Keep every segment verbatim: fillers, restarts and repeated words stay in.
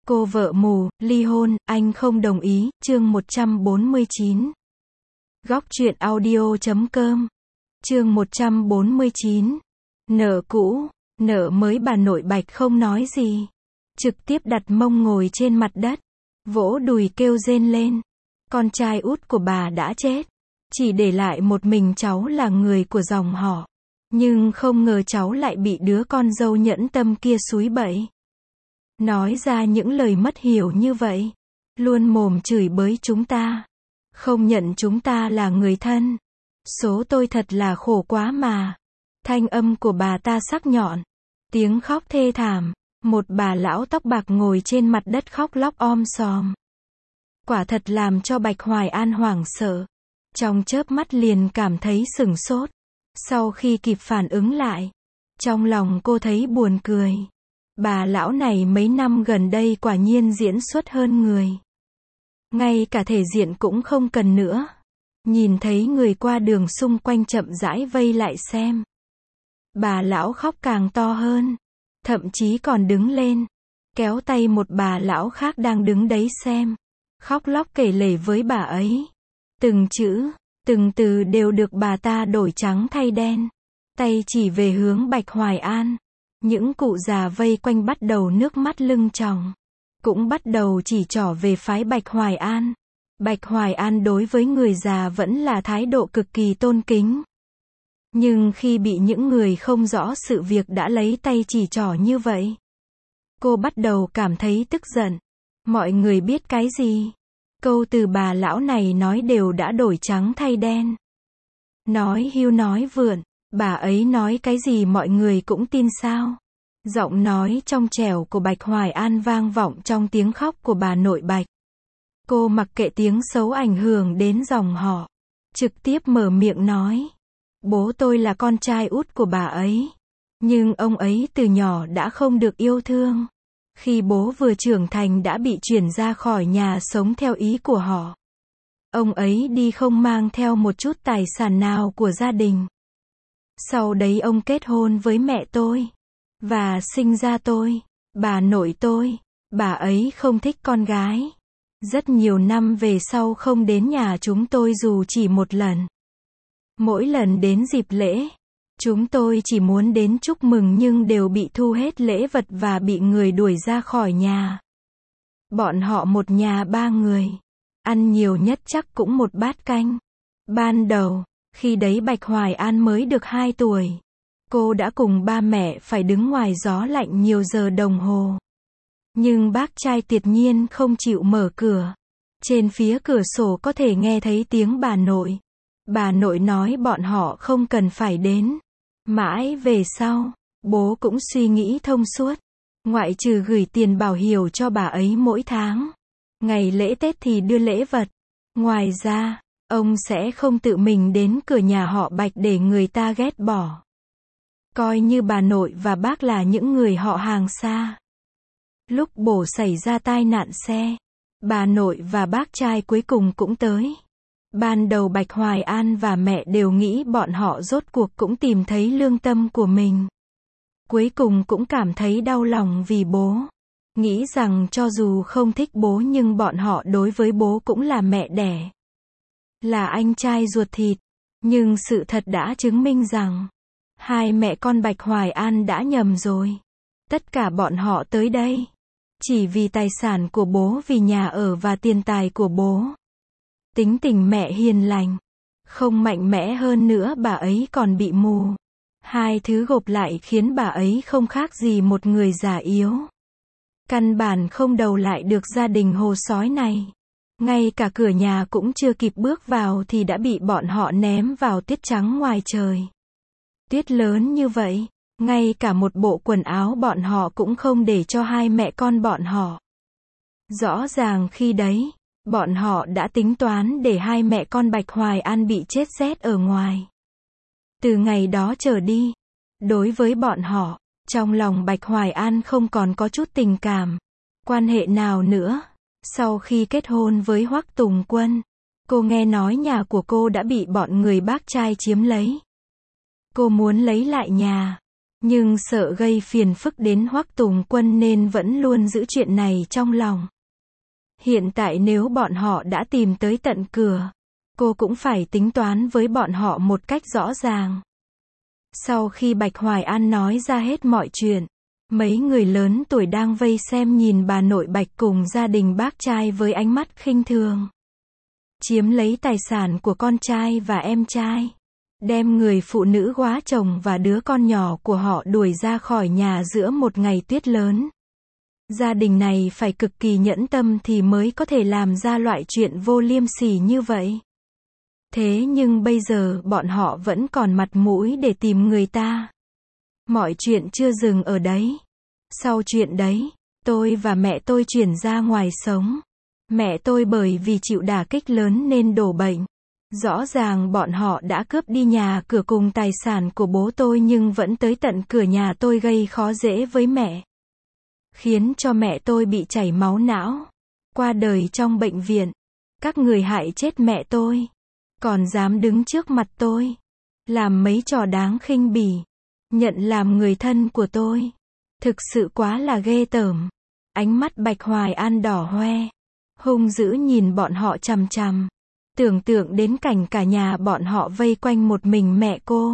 Cô vợ mù, ly hôn, anh không đồng ý, chương một trăm bốn mươi chín. Góc truyện audio chấm com. Chương một trăm bốn mươi chín. Nợ cũ, nợ mới. Bà nội Bạch không nói gì, trực tiếp đặt mông ngồi trên mặt đất, vỗ đùi kêu rên lên. Con trai út của bà đã chết, chỉ để lại một mình cháu là người của dòng họ. Nhưng không ngờ cháu lại bị đứa con dâu nhẫn tâm kia xúi bẫy. Nói ra những lời mất hiểu như vậy. Luôn mồm chửi bới chúng ta. Không nhận chúng ta là người thân. Số tôi thật là khổ quá mà. Thanh âm của bà ta sắc nhọn. Tiếng khóc thê thảm. Một bà lão tóc bạc ngồi trên mặt đất khóc lóc om sòm. Quả thật làm cho Bạch Hoài An hoảng sợ. Trong chớp mắt liền cảm thấy sửng sốt. Sau khi kịp phản ứng lại, trong lòng cô thấy buồn cười. Bà lão này mấy năm gần đây quả nhiên diễn xuất hơn người. Ngay cả thể diện cũng không cần nữa. Nhìn thấy người qua đường xung quanh chậm rãi vây lại xem. Bà lão khóc càng to hơn. Thậm chí còn đứng lên, kéo tay một bà lão khác đang đứng đấy xem. Khóc lóc kể lể với bà ấy. Từng chữ, từng từ đều được bà ta đổi trắng thay đen. Tay chỉ về hướng Bạch Hoài An. Những cụ già vây quanh bắt đầu nước mắt lưng tròng. Cũng bắt đầu chỉ trỏ về phái Bạch Hoài An. Bạch Hoài An đối với người già vẫn là thái độ cực kỳ tôn kính. Nhưng khi bị những người không rõ sự việc đã lấy tay chỉ trỏ như vậy, cô bắt đầu cảm thấy tức giận. Mọi người biết cái gì? Câu từ bà lão này nói đều đã đổi trắng thay đen. Nói hưu nói vượn. Bà ấy nói cái gì mọi người cũng tin sao? Giọng nói trong trẻo của Bạch Hoài An vang vọng trong tiếng khóc của bà nội Bạch. Cô mặc kệ tiếng xấu ảnh hưởng đến dòng họ. Trực tiếp mở miệng nói. Bố tôi là con trai út của bà ấy. Nhưng ông ấy từ nhỏ đã không được yêu thương. Khi bố vừa trưởng thành đã bị chuyển ra khỏi nhà sống theo ý của họ. Ông ấy đi không mang theo một chút tài sản nào của gia đình. Sau đấy ông kết hôn với mẹ tôi. Và sinh ra tôi. Bà nội tôi. Bà ấy không thích con gái. Rất nhiều năm về sau không đến nhà chúng tôi dù chỉ một lần. Mỗi lần đến dịp lễ, chúng tôi chỉ muốn đến chúc mừng nhưng đều bị thu hết lễ vật và bị người đuổi ra khỏi nhà. Bọn họ một nhà ba người. Ăn nhiều nhất chắc cũng một bát canh. Ban đầu, khi đấy Bạch Hoài An mới được hai tuổi. Cô đã cùng ba mẹ phải đứng ngoài gió lạnh nhiều giờ đồng hồ. Nhưng bác trai tuyệt nhiên không chịu mở cửa. Trên phía cửa sổ có thể nghe thấy tiếng bà nội. Bà nội nói bọn họ không cần phải đến. Mãi về sau, bố cũng suy nghĩ thông suốt. Ngoại trừ gửi tiền bảo hiểm cho bà ấy mỗi tháng. Ngày lễ Tết thì đưa lễ vật. Ngoài ra, ông sẽ không tự mình đến cửa nhà họ Bạch để người ta ghét bỏ. Coi như bà nội và bác là những người họ hàng xa. Lúc bố xảy ra tai nạn xe, bà nội và bác trai cuối cùng cũng tới. Ban đầu Bạch Hoài An và mẹ đều nghĩ bọn họ rốt cuộc cũng tìm thấy lương tâm của mình. Cuối cùng cũng cảm thấy đau lòng vì bố. Nghĩ rằng cho dù không thích bố nhưng bọn họ đối với bố cũng là mẹ đẻ. Là anh trai ruột thịt. Nhưng sự thật đã chứng minh rằng hai mẹ con Bạch Hoài An đã nhầm rồi. Tất cả bọn họ tới đây chỉ vì tài sản của bố, vì nhà ở và tiền tài của bố. Tính tình mẹ hiền lành, không mạnh mẽ hơn nữa bà ấy còn bị mù. Hai thứ gộp lại khiến bà ấy không khác gì một người già yếu. Căn bản không đầu lại được gia đình hồ sói này. Ngay cả cửa nhà cũng chưa kịp bước vào thì đã bị bọn họ ném vào tuyết trắng ngoài trời. Tuyết lớn như vậy, ngay cả một bộ quần áo bọn họ cũng không để cho hai mẹ con bọn họ. Rõ ràng khi đấy, bọn họ đã tính toán để hai mẹ con Bạch Hoài An bị chết rét ở ngoài. Từ ngày đó trở đi, đối với bọn họ, trong lòng Bạch Hoài An không còn có chút tình cảm, quan hệ nào nữa. Sau khi kết hôn với Hoắc Tùng Quân, cô nghe nói nhà của cô đã bị bọn người bác trai chiếm lấy. Cô muốn lấy lại nhà, Nhưng sợ gây phiền phức đến Hoắc Tùng Quân nên vẫn luôn giữ chuyện này trong lòng. Hiện tại nếu bọn họ đã tìm tới tận cửa, cô cũng phải tính toán với bọn họ một cách rõ ràng. Sau khi Bạch Hoài An nói ra hết mọi chuyện, mấy người lớn tuổi đang vây xem nhìn bà nội Bạch cùng gia đình bác trai với ánh mắt khinh thường. Chiếm lấy tài sản của con trai và em trai. Đem người phụ nữ góa chồng và đứa con nhỏ của họ đuổi ra khỏi nhà giữa một ngày tuyết lớn. Gia đình này phải cực kỳ nhẫn tâm thì mới có thể làm ra loại chuyện vô liêm sỉ như vậy. Thế nhưng bây giờ bọn họ vẫn còn mặt mũi để tìm người ta. Mọi chuyện chưa dừng ở đấy. Sau chuyện đấy, tôi và mẹ tôi chuyển ra ngoài sống. Mẹ tôi bởi vì chịu đả kích lớn nên đổ bệnh. Rõ ràng bọn họ đã cướp đi nhà cửa cùng tài sản của bố tôi nhưng vẫn tới tận cửa nhà tôi gây khó dễ với mẹ. Khiến cho mẹ tôi bị chảy máu não. Qua đời trong bệnh viện. Các người hại chết mẹ tôi. Còn dám đứng trước mặt tôi. Làm mấy trò đáng khinh bỉ. Nhận làm người thân của tôi. Thực sự quá là ghê tởm. Ánh mắt Bạch Hoài An đỏ hoe. Hung dữ nhìn bọn họ chằm chằm. Tưởng tượng đến cảnh cả nhà bọn họ vây quanh một mình mẹ cô.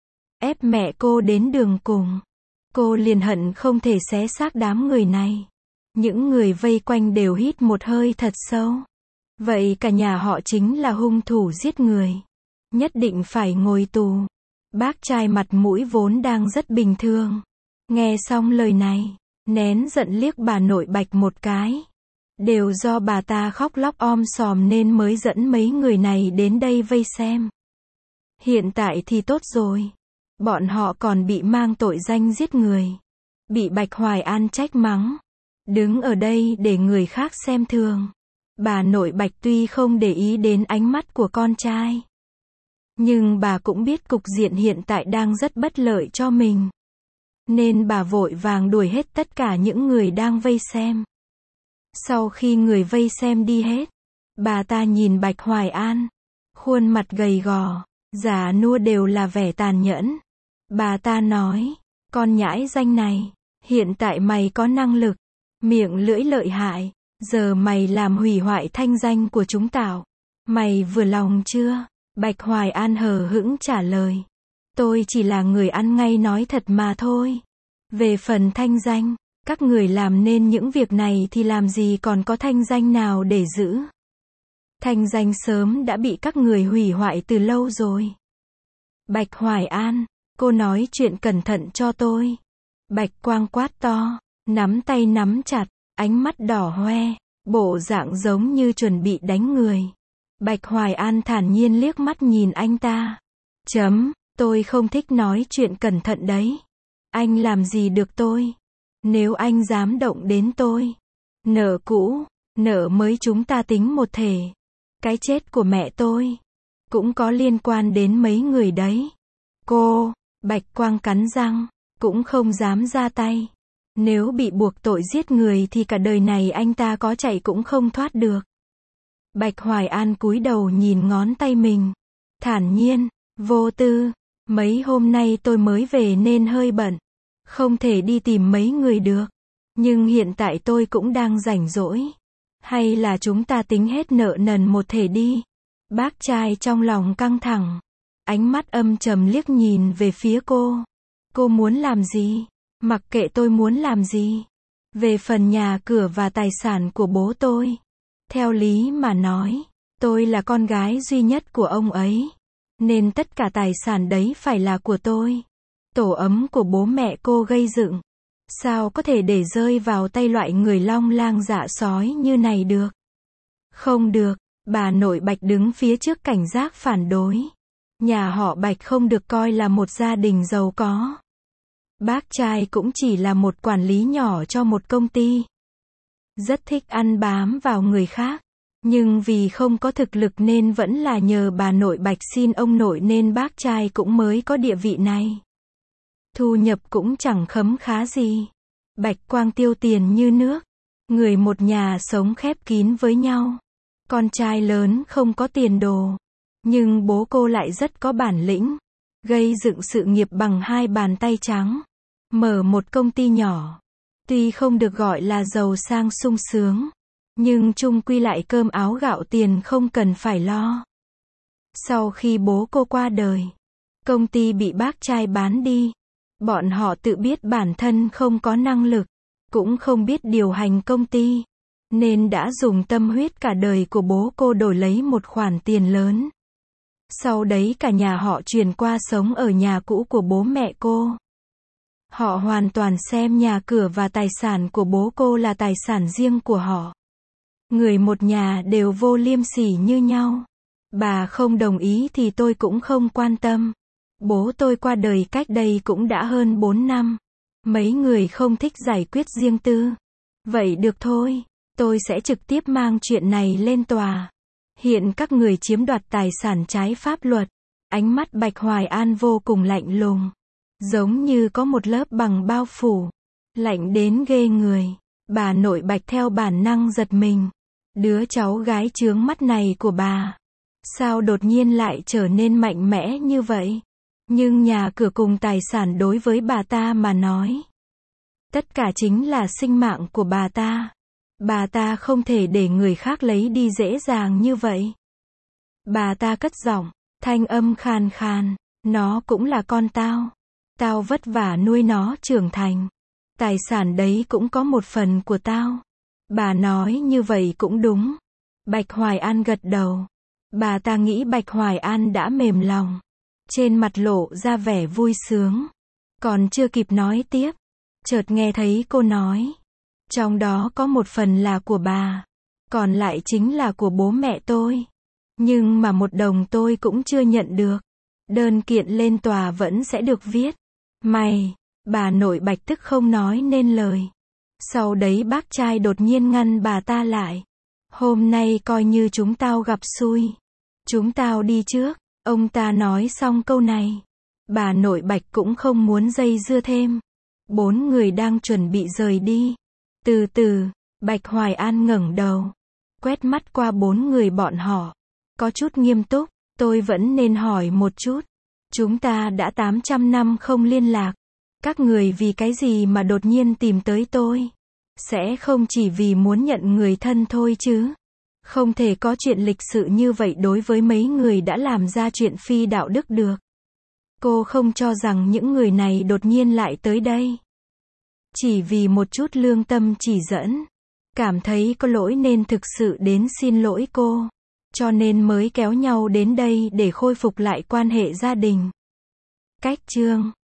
Ép mẹ cô đến đường cùng. Cô liền hận không thể xé xác đám người này. Những người vây quanh đều hít một hơi thật sâu. Vậy cả nhà họ chính là hung thủ giết người. Nhất định phải ngồi tù. Bác trai mặt mũi vốn đang rất bình thường. Nghe xong lời này, nén giận liếc bà nội Bạch một cái. Đều do bà ta khóc lóc om sòm nên mới dẫn mấy người này đến đây vây xem. Hiện tại thì tốt rồi. Bọn họ còn bị mang tội danh giết người. Bị Bạch Hoài An trách mắng. Đứng ở đây để người khác xem thường. Bà nội Bạch tuy không để ý đến ánh mắt của con trai. Nhưng bà cũng biết cục diện hiện tại đang rất bất lợi cho mình. Nên bà vội vàng đuổi hết tất cả những người đang vây xem. Sau khi người vây xem đi hết, bà ta nhìn Bạch Hoài An. Khuôn mặt gầy gò, già nua đều là vẻ tàn nhẫn. Bà ta nói, con nhãi danh này, hiện tại mày có năng lực, miệng lưỡi lợi hại, giờ mày làm hủy hoại thanh danh của chúng tao. Mày vừa lòng chưa? Bạch Hoài An hờ hững trả lời. Tôi chỉ là người ăn ngay nói thật mà thôi. Về phần thanh danh, các người làm nên những việc này thì làm gì còn có thanh danh nào để giữ. Thanh danh sớm đã bị các người hủy hoại từ lâu rồi. Bạch Hoài An, cô nói chuyện cẩn thận cho tôi. Bạch Quang quát to, nắm tay nắm chặt, ánh mắt đỏ hoe, bộ dạng giống như chuẩn bị đánh người. Bạch Hoài An thản nhiên liếc mắt nhìn anh ta. Chấm, tôi không thích nói chuyện cẩn thận đấy. Anh làm gì được tôi? Nếu anh dám động đến tôi, nợ cũ, nợ mới chúng ta tính một thể. Cái chết của mẹ tôi cũng có liên quan đến mấy người đấy. Cô, Bạch Quang cắn răng, cũng không dám ra tay. Nếu bị buộc tội giết người thì cả đời này anh ta có chạy cũng không thoát được. Bạch Hoài An cúi đầu nhìn ngón tay mình. Thản nhiên, vô tư. Mấy hôm nay tôi mới về nên hơi bận. Không thể đi tìm mấy người được. Nhưng hiện tại tôi cũng đang rảnh rỗi. Hay là chúng ta tính hết nợ nần một thể đi. Bác trai trong lòng căng thẳng. Ánh mắt âm trầm liếc nhìn về phía cô. Cô muốn làm gì? Mặc kệ tôi muốn làm gì. Về phần nhà cửa và tài sản của bố tôi. Theo lý mà nói, tôi là con gái duy nhất của ông ấy. Nên tất cả tài sản đấy phải là của tôi. Tổ ấm của bố mẹ cô gây dựng. Sao có thể để rơi vào tay loại người long lang dạ sói như này được? Không được, bà nội Bạch đứng phía trước cảnh giác phản đối. Nhà họ Bạch không được coi là một gia đình giàu có. Bác trai cũng chỉ là một quản lý nhỏ cho một công ty. Rất thích ăn bám vào người khác. Nhưng vì không có thực lực nên vẫn là nhờ bà nội Bạch xin ông nội nên bác trai cũng mới có địa vị này. Thu nhập cũng chẳng khấm khá gì. Bạch Quang tiêu tiền như nước. Người một nhà sống khép kín với nhau. Con trai lớn không có tiền đồ. Nhưng bố cô lại rất có bản lĩnh. Gây dựng sự nghiệp bằng hai bàn tay trắng. Mở một công ty nhỏ. Tuy không được gọi là giàu sang sung sướng, nhưng chung quy lại cơm áo gạo tiền không cần phải lo. Sau khi bố cô qua đời, công ty bị bác trai bán đi. Bọn họ tự biết bản thân không có năng lực, cũng không biết điều hành công ty, nên đã dùng tâm huyết cả đời của bố cô đổi lấy một khoản tiền lớn. Sau đấy cả nhà họ chuyển qua sống ở nhà cũ của bố mẹ cô. Họ hoàn toàn xem nhà cửa và tài sản của bố cô là tài sản riêng của họ. Người một nhà đều vô liêm sỉ như nhau. Bà không đồng ý thì tôi cũng không quan tâm. Bố tôi qua đời cách đây cũng đã hơn bốn năm. Mấy người không thích giải quyết riêng tư. Vậy được thôi, tôi sẽ trực tiếp mang chuyện này lên tòa. Hiện các người chiếm đoạt tài sản trái pháp luật. Ánh mắt Bạch Hoài An vô cùng lạnh lùng. Giống như có một lớp bằng bao phủ. Lạnh đến ghê người. Bà nội Bạch theo bản năng giật mình. Đứa cháu gái chướng mắt này của bà, sao đột nhiên lại trở nên mạnh mẽ như vậy? Nhưng nhà cửa cùng tài sản đối với bà ta mà nói, tất cả chính là sinh mạng của bà ta. Bà ta không thể để người khác lấy đi dễ dàng như vậy. Bà ta cất giọng, thanh âm khàn khàn, nó cũng là con tao. Tao vất vả nuôi nó trưởng thành. Tài sản đấy cũng có một phần của tao. Bà nói như vậy cũng đúng. Bạch Hoài An gật đầu. Bà ta nghĩ Bạch Hoài An đã mềm lòng. Trên mặt lộ ra vẻ vui sướng. Còn chưa kịp nói tiếp, chợt nghe thấy cô nói, trong đó có một phần là của bà, còn lại chính là của bố mẹ tôi. Nhưng mà một đồng tôi cũng chưa nhận được. Đơn kiện lên tòa vẫn sẽ được viết. Mày, bà nội Bạch tức không nói nên lời. Sau đấy bác trai đột nhiên ngăn bà ta lại. Hôm nay coi như chúng tao gặp xui. Chúng tao đi trước. Ông ta nói xong câu này, bà nội Bạch cũng không muốn dây dưa thêm. Bốn người đang chuẩn bị rời đi. Từ từ, Bạch Hoài An ngẩng đầu, quét mắt qua bốn người bọn họ, có chút nghiêm túc. Tôi vẫn nên hỏi một chút. Chúng ta đã tám trăm năm không liên lạc. Các người vì cái gì mà đột nhiên tìm tới tôi? Sẽ không chỉ vì muốn nhận người thân thôi chứ? Không thể có chuyện lịch sự như vậy đối với mấy người đã làm ra chuyện phi đạo đức được. Cô không cho rằng những người này đột nhiên lại tới đây chỉ vì một chút lương tâm chỉ dẫn, cảm thấy có lỗi nên thực sự đến xin lỗi cô, cho nên mới kéo nhau đến đây để khôi phục lại quan hệ gia đình. Cách chương